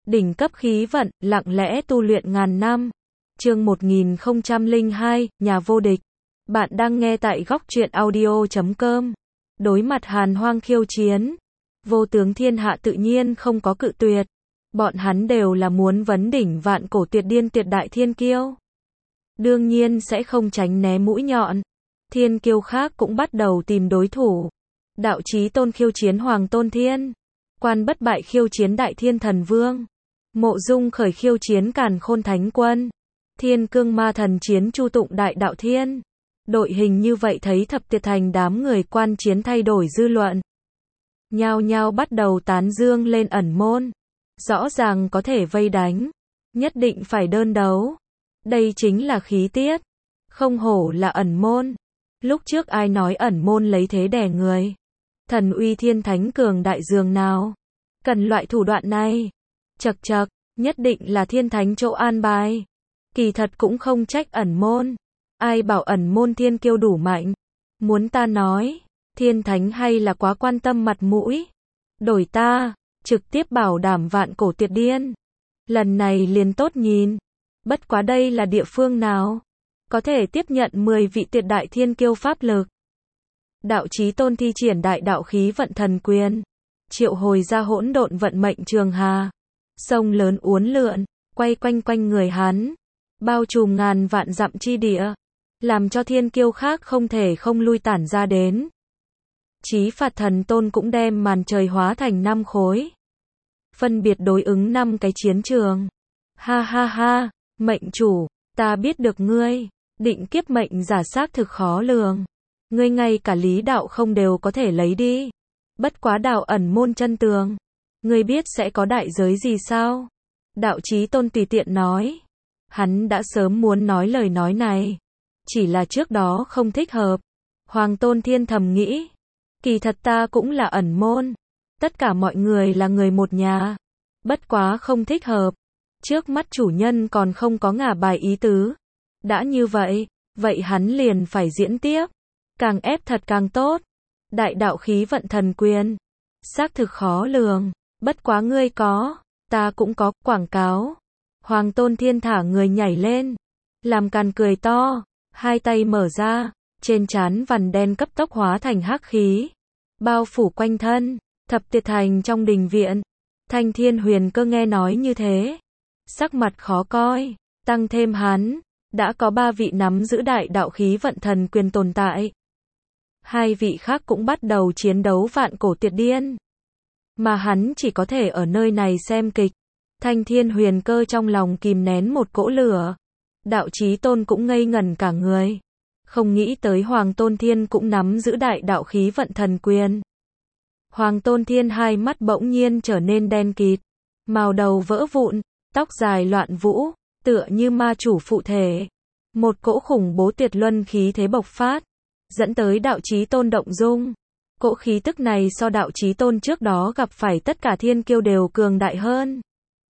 Đỉnh cấp khí vận, lặng lẽ tu luyện ngàn năm. Chương 1002, nhà vô địch. Bạn đang nghe tại góc truyện audio.com. Đối mặt Hàn Hoang khiêu chiến, vô tướng thiên hạ tự nhiên không có cự tuyệt. Bọn hắn đều là muốn vấn đỉnh vạn cổ tuyệt điên tuyệt đại thiên kiêu. Đương nhiên sẽ không tránh né mũi nhọn. Thiên kiêu khác cũng bắt đầu tìm đối thủ. Đạo Chí Tôn khiêu chiến Hoàng Tôn Thiên. Quan Bất Bại khiêu chiến Đại Thiên Thần Vương. Mộ Dung Khởi khiêu chiến Càn Khôn Thánh Quân. Thiên Cương Ma Thần chiến Chu Tụng Đại Đạo Thiên. Đội hình như vậy thấy Thập Tuyệt Thành đám người quan chiến thay đổi dư luận. Nhao nhao bắt đầu tán dương lên ẩn môn. Rõ ràng có thể vây đánh. Nhất định phải đơn đấu. Đây chính là khí tiết. Không hổ là ẩn môn. Lúc trước ai nói ẩn môn lấy thế đè người. Thần uy thiên thánh cường đại dường nào. Cần loại thủ đoạn này. Chậc chậc, nhất định là thiên thánh chỗ an bài. Kỳ thật cũng không trách ẩn môn. Ai bảo ẩn môn thiên kiêu đủ mạnh. Muốn ta nói, thiên thánh hay là quá quan tâm mặt mũi. Đổi ta, trực tiếp bảo đảm vạn cổ tuyệt điên. Lần này liền tốt nhìn. Bất quá đây là địa phương nào? Có thể tiếp nhận 10 vị tuyệt đại thiên kiêu pháp lực. Đạo Chí Tôn thi triển đại đạo khí vận thần quyền. Triệu hồi ra hỗn độn vận mệnh trường hà. Sông lớn uốn lượn, quay quanh quanh người hắn. Bao trùm ngàn vạn dặm chi địa. Làm cho thiên kiêu khác không thể không lui tản ra đến. Chí Phạt Thần Tôn cũng đem màn trời hóa thành 5 khối. Phân biệt đối ứng 5 cái chiến trường. Ha ha ha, mệnh chủ, ta biết được ngươi. Định kiếp mệnh giả xác thực khó lường. Ngươi ngay cả lý đạo không đều có thể lấy đi. Bất quá đạo ẩn môn chân tường. Ngươi biết sẽ có đại giới gì sao? Đạo Chí Tôn tùy tiện nói. Hắn đã sớm muốn nói lời nói này. Chỉ là trước đó không thích hợp. Hoàng Tôn Thiên thầm nghĩ. Kỳ thật ta cũng là ẩn môn. Tất cả mọi người là người một nhà. Bất quá không thích hợp. Trước mắt chủ nhân còn không có ngả bài ý tứ. Đã như vậy, vậy hắn liền phải diễn tiếp. Càng ép thật càng tốt. Đại đạo khí vận thần quyền. Xác thực khó lường. Bất quá ngươi có, ta cũng có, quảng cáo. Hoàng Tôn Thiên thả người nhảy lên. Làm càn cười to. Hai tay mở ra. Trên trán vằn đen cấp tốc hóa thành hắc khí. Bao phủ quanh thân. Thập Tuyệt Thành trong đình viện. Thanh Thiên Huyền Cơ nghe nói như thế. Sắc mặt khó coi. Tăng thêm hắn. Đã có 3 vị nắm giữ đại đạo khí vận thần quyền tồn tại. 2 vị khác cũng bắt đầu chiến đấu vạn cổ tuyệt điên. Mà hắn chỉ có thể ở nơi này xem kịch. Thanh Thiên Huyền Cơ trong lòng kìm nén một cỗ lửa. Đạo Chí Tôn cũng ngây ngẩn cả người. Không nghĩ tới Hoàng Tôn Thiên cũng nắm giữ đại đạo khí vận thần quyền. Hoàng Tôn Thiên hai mắt bỗng nhiên trở nên đen kịt. Màu đầu vỡ vụn, tóc dài loạn vũ, tựa như ma chủ phụ thể. Một cỗ khủng bố tuyệt luân khí thế bộc phát. Dẫn tới đạo Chí Tôn động dung. Cỗ khí tức này so đạo Chí Tôn trước đó gặp phải tất cả thiên kiêu đều cường đại hơn.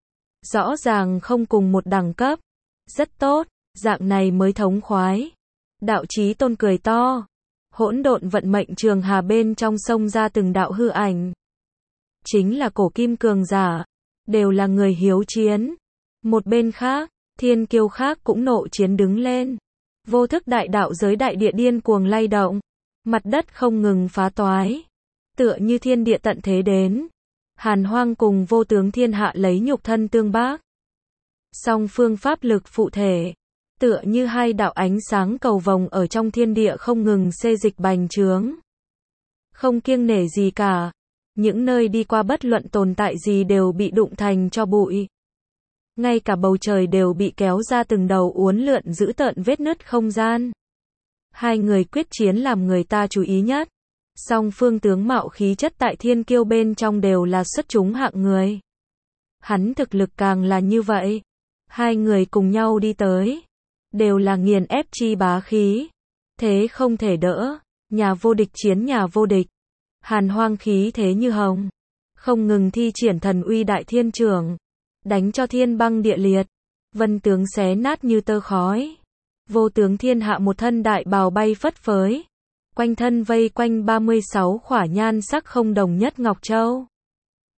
Rõ ràng không cùng một đẳng cấp. Rất tốt, dạng này mới thống khoái. Đạo Chí Tôn cười to. Hỗn độn vận mệnh trường hà bên trong sông ra từng đạo hư ảnh. Chính là cổ kim cường giả. Đều là người hiếu chiến. Một bên khác, thiên kiêu khác cũng nộ chiến đứng lên. Vô thức đại đạo giới đại địa điên cuồng lay động. Mặt đất không ngừng phá toái. Tựa như thiên địa tận thế đến. Hàn Hoang cùng vô tướng thiên hạ lấy nhục thân tương bác. Song phương pháp lực phụ thể. Tựa như 2 đạo ánh sáng cầu vồng ở trong thiên địa không ngừng xê dịch bành trướng. Không kiêng nể gì cả. Những nơi đi qua bất luận tồn tại gì đều bị đụng thành cho bụi. Ngay cả bầu trời đều bị kéo ra từng đầu uốn lượn giữ tợn vết nứt không gian. 2 người quyết chiến làm người ta chú ý nhất. Song phương tướng mạo khí chất tại thiên kiêu bên trong đều là xuất chúng hạng người. Hắn thực lực càng là như vậy. 2 người cùng nhau đi tới. Đều là nghiền ép chi bá khí. Thế không thể đỡ. Nhà vô địch chiến nhà vô địch. Hàn Hoang khí thế như hồng. Không ngừng thi triển thần uy đại thiên trưởng. Đánh cho thiên băng địa liệt. Vân tướng xé nát như tơ khói. Vô tướng thiên hạ một thân đại bào bay phất phới. Quanh thân vây quanh 36 khỏa nhan sắc không đồng nhất ngọc châu.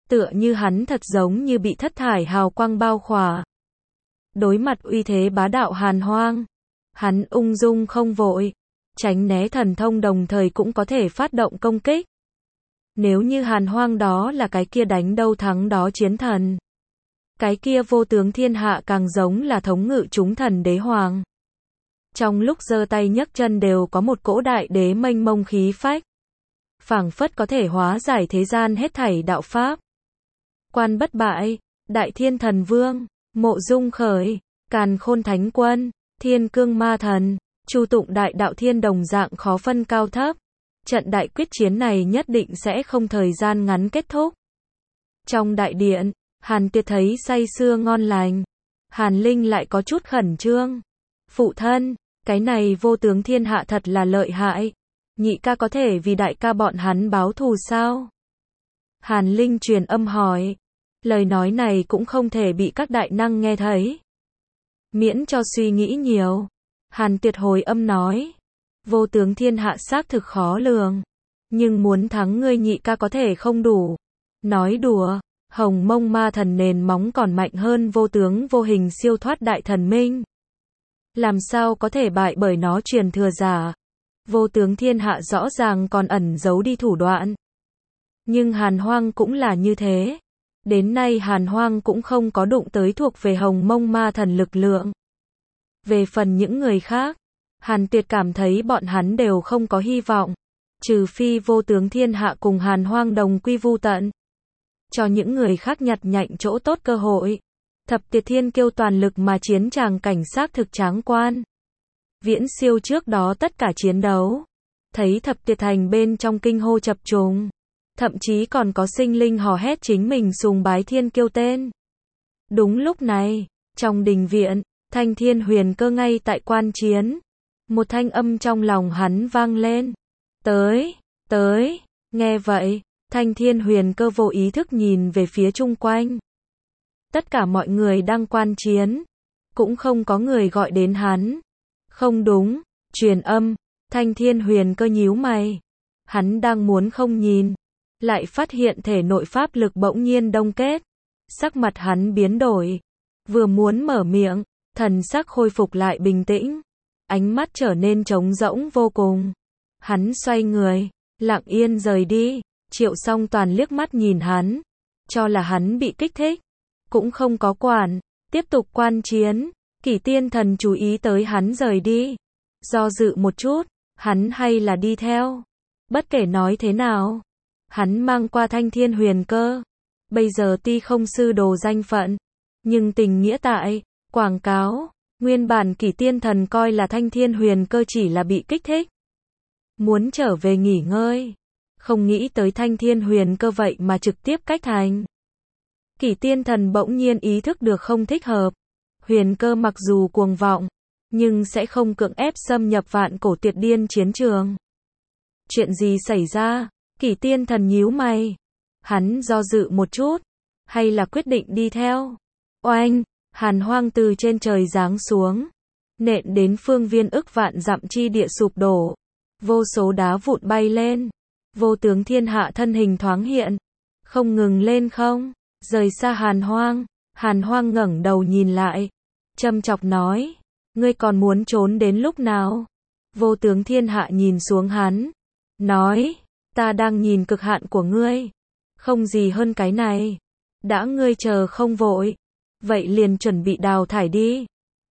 tựa như hắn thật giống như bị thất thải hào quang bao khỏa. Đối mặt uy thế bá đạo Hàn Hoang, hắn ung dung không vội, tránh né thần thông đồng thời cũng có thể phát động công kích. Nếu như Hàn Hoang đó là cái kia đánh đâu thắng đó chiến thần, cái kia vô tướng thiên hạ càng giống là thống ngự chúng thần đế hoàng. Trong lúc giơ tay nhấc chân đều có một cỗ đại đế mênh mông khí phách, phảng phất có thể hóa giải thế gian hết thảy đạo pháp. Quan bất bại, Đại Thiên Thần Vương, Mộ Dung Khởi, Càn Khôn Thánh Quân, Thiên Cương Ma Thần, Chu Tụng Đại Đạo Thiên đồng dạng khó phân cao thấp. Trận đại quyết chiến này nhất định sẽ không thời gian ngắn kết thúc. Trong đại điện, Hàn Tuyệt thấy say sưa ngon lành. Hàn Linh lại có chút khẩn trương. Phụ thân, cái này vô tướng thiên hạ thật là lợi hại. Nhị ca có thể vì đại ca bọn hắn báo thù sao? Hàn Linh truyền âm hỏi. Lời nói này cũng không thể bị các đại năng nghe thấy. Miễn cho suy nghĩ nhiều. Hàn Tuyệt hồi âm nói. Vô tướng thiên hạ xác thực khó lường. Nhưng muốn thắng ngươi nhị ca có thể không đủ. Nói đùa, Hồng Mông Ma Thần nền móng còn mạnh hơn vô tướng vô hình siêu thoát đại thần minh. Làm sao có thể bại bởi nó truyền thừa giả. Vô tướng thiên hạ rõ ràng còn ẩn giấu đi thủ đoạn. Nhưng Hàn Hoang cũng là như thế. Đến nay Hàn Hoang cũng không có đụng tới thuộc về Hồng Mông Ma Thần lực lượng. Về phần những người khác, Hàn Tuyệt cảm thấy bọn hắn đều không có hy vọng. Trừ phi vô tướng thiên hạ cùng Hàn Hoang đồng quy vu tận. Cho những người khác nhặt nhạnh chỗ tốt cơ hội. Thập Tuyệt Thiên Kiêu toàn lực mà chiến tràng cảnh xác thực tráng quan. Viễn siêu trước đó tất cả chiến đấu. Thấy Thập Tuyệt Thành bên trong kinh hô chập trùng. Thậm chí còn có sinh linh hò hét chính mình sùng bái Thiên Kiêu tên. Đúng lúc này, trong đình viện, Thanh Thiên Huyền Cơ ngay tại quan chiến. Một thanh âm trong lòng hắn vang lên. Tới, nghe vậy, Thanh Thiên Huyền Cơ vô ý thức nhìn về phía chung quanh. Tất cả mọi người đang quan chiến, cũng không có người gọi đến hắn. Không đúng, truyền âm, Thanh Thiên Huyền Cơ nhíu mày. Hắn đang muốn không nhìn, lại phát hiện thể nội pháp lực bỗng nhiên đông kết. Sắc mặt hắn biến đổi, vừa muốn mở miệng, thần sắc khôi phục lại bình tĩnh. Ánh mắt trở nên trống rỗng vô cùng. Hắn xoay người, lặng yên rời đi. Triệu Song Toàn liếc mắt nhìn hắn, cho là hắn bị kích thích, cũng không có quản, tiếp tục quan chiến. Kỷ Tiên Thần chú ý tới hắn rời đi, do dự một chút, hắn hay là đi theo. Bất kể nói thế nào, hắn mang qua Thanh Thiên Huyền Cơ. Bây giờ tuy không sư đồ danh phận, nhưng tình nghĩa tại, quảng cáo. Nguyên bản Kỷ Tiên Thần coi là Thanh Thiên Huyền Cơ chỉ là bị kích thích, muốn trở về nghỉ ngơi. Không nghĩ tới Thanh Thiên Huyền Cơ vậy mà trực tiếp cách thành. Kỷ Tiên Thần bỗng nhiên ý thức được không thích hợp. Huyền Cơ mặc dù cuồng vọng, nhưng sẽ không cưỡng ép xâm nhập vạn cổ tuyệt điên chiến trường. Chuyện gì xảy ra? Kỷ Tiên Thần nhíu mày. Hắn do dự một chút, hay là quyết định đi theo. Oanh! Hàn Hoang từ trên trời giáng xuống, nện đến phương viên ức vạn dặm chi địa sụp đổ. Vô số đá vụn bay lên. Vô tướng thiên hạ thân hình thoáng hiện, không ngừng lên không, rời xa Hàn Hoang. Hàn Hoang ngẩng đầu nhìn lại, châm chọc nói, ngươi còn muốn trốn đến lúc nào? Vô tướng thiên hạ nhìn xuống hắn, nói, ta đang nhìn cực hạn của ngươi, không gì hơn cái này. Đã ngươi chờ không vội, vậy liền chuẩn bị đào thải đi.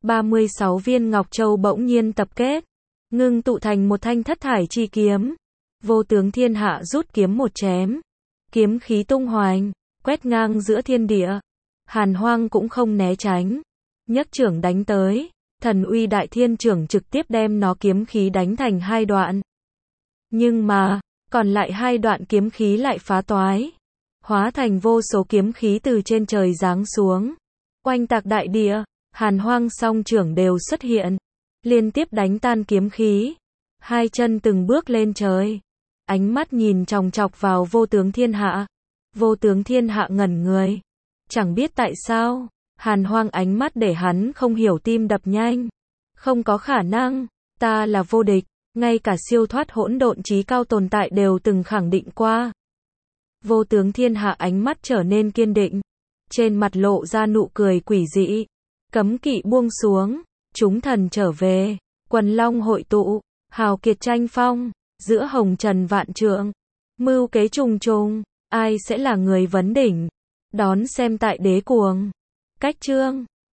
36 viên Ngọc Châu bỗng nhiên tập kết, ngưng tụ thành một thanh thất thải chi kiếm. Vô tướng thiên hạ rút kiếm một chém, kiếm khí tung hoành, quét ngang giữa thiên địa. Hàn Hoang cũng không né tránh, nhấc trưởng đánh tới, thần uy đại thiên trưởng trực tiếp đem nó kiếm khí đánh thành hai đoạn. Nhưng mà, còn lại hai đoạn kiếm khí lại phá toái, hóa thành vô số kiếm khí từ trên trời giáng xuống, oanh tạc đại địa. Hàn Hoang song trưởng đều xuất hiện, liên tiếp đánh tan kiếm khí, hai chân từng bước lên trời, ánh mắt nhìn chòng chọc vào vô tướng thiên hạ. Vô tướng thiên hạ ngẩn người, chẳng biết tại sao, Hàn Hoang ánh mắt để hắn không hiểu tim đập nhanh. Không có khả năng, ta là vô địch, ngay cả siêu thoát hỗn độn chí cao tồn tại đều từng khẳng định qua. Vô tướng thiên hạ ánh mắt trở nên kiên định. Trên mặt lộ ra nụ cười quỷ dị. Cấm kỵ buông xuống. Chúng thần trở về. Quần long hội tụ. Hào kiệt tranh phong. Giữa hồng trần vạn trượng. Mưu kế trùng trùng. Ai sẽ là người vấn đỉnh? Đón xem tại Đế Cuồng. Cách chương